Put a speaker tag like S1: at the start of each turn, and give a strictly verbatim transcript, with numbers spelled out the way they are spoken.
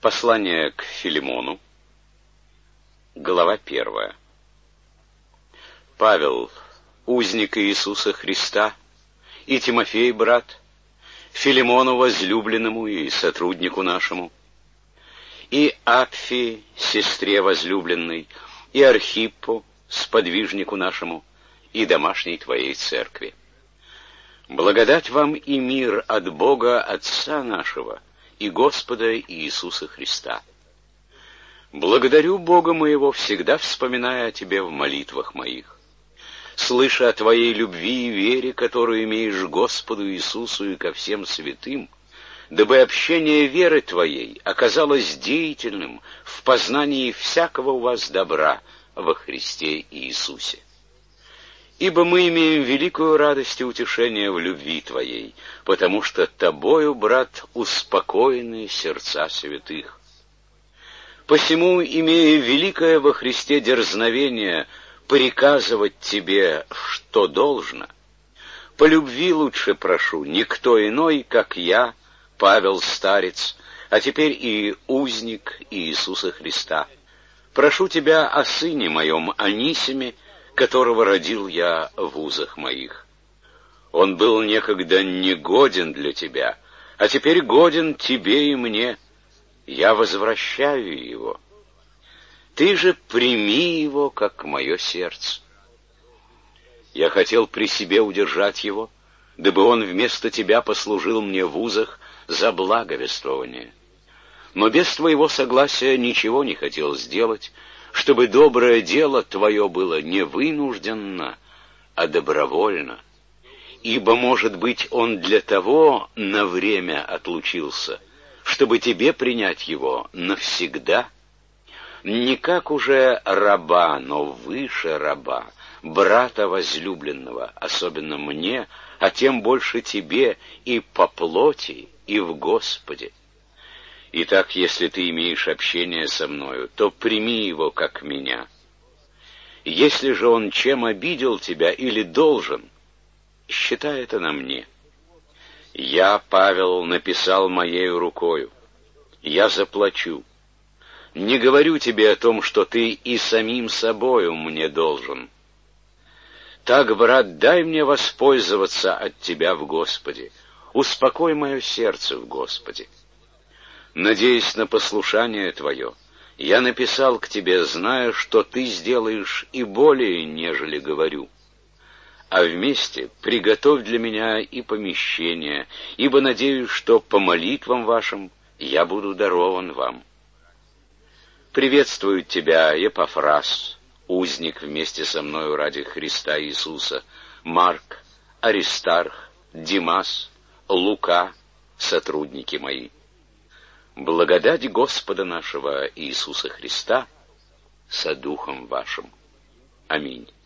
S1: Послание к Филимону, глава первая. Павел, узник Иисуса Христа, и Тимофей, брат, Филимону возлюбленному и сотруднику нашему, и Апфи, сестре возлюбленной, и Архиппу, сподвижнику нашему, и домашней твоей церкви. Благодать вам и мир от Бога Отца нашего и Господа Иисуса Христа. Благодарю Бога моего, всегда вспоминая о тебе в молитвах моих, слыша о твоей любви и вере, которую имеешь к Господу Иисусу и ко всем святым, дабы общение веры твоей оказалось деятельным в познании всякого у вас добра во Христе Иисусе. Ибо мы имеем великую радость и утешение в любви твоей, потому что тобою, брат, успокоены сердца святых. Посему, имея великое во Христе дерзновение приказывать тебе, что должно, по любви лучше прошу, никто иной, как я, Павел старец, а теперь и узник Иисуса Христа. Прошу тебя о сыне моем Анисиме, которого родил я в узах моих. Он был некогда негоден для тебя, а теперь годен тебе и мне. Я возвращаю его. Ты же прими его, как мое сердце. Я хотел при себе удержать его, дабы он вместо тебя послужил мне в узах за благовествование. Но без твоего согласия ничего не хотел сделать, чтобы доброе дело твое было не вынужденно, а добровольно. Ибо, может быть, он для того на время отлучился, чтобы тебе принять его навсегда, не как уже раба, но выше раба, брата возлюбленного, особенно мне, а тем больше тебе и по плоти, и в Господе. Итак, если ты имеешь общение со мною, то прими его как меня. Если же он чем обидел тебя или должен, считай это на мне. Я, Павел, написал моею рукою. Я заплачу. Не говорю тебе о том, что ты и самим собою мне должен. Так, брат, дай мне воспользоваться от тебя в Господе. Успокой мое сердце в Господе. Надеясь на послушание твое, я написал к тебе, зная, что ты сделаешь и более, нежели говорю. А вместе приготовь для меня и помещение, ибо надеюсь, что по молитвам вашим я буду дарован вам. Приветствует тебя Епафрас, узник вместе со мною ради Христа Иисуса, Марк, Аристарх, Димас, Лука, сотрудники мои. Благодать Господа нашего Иисуса Христа со духом вашим. Аминь.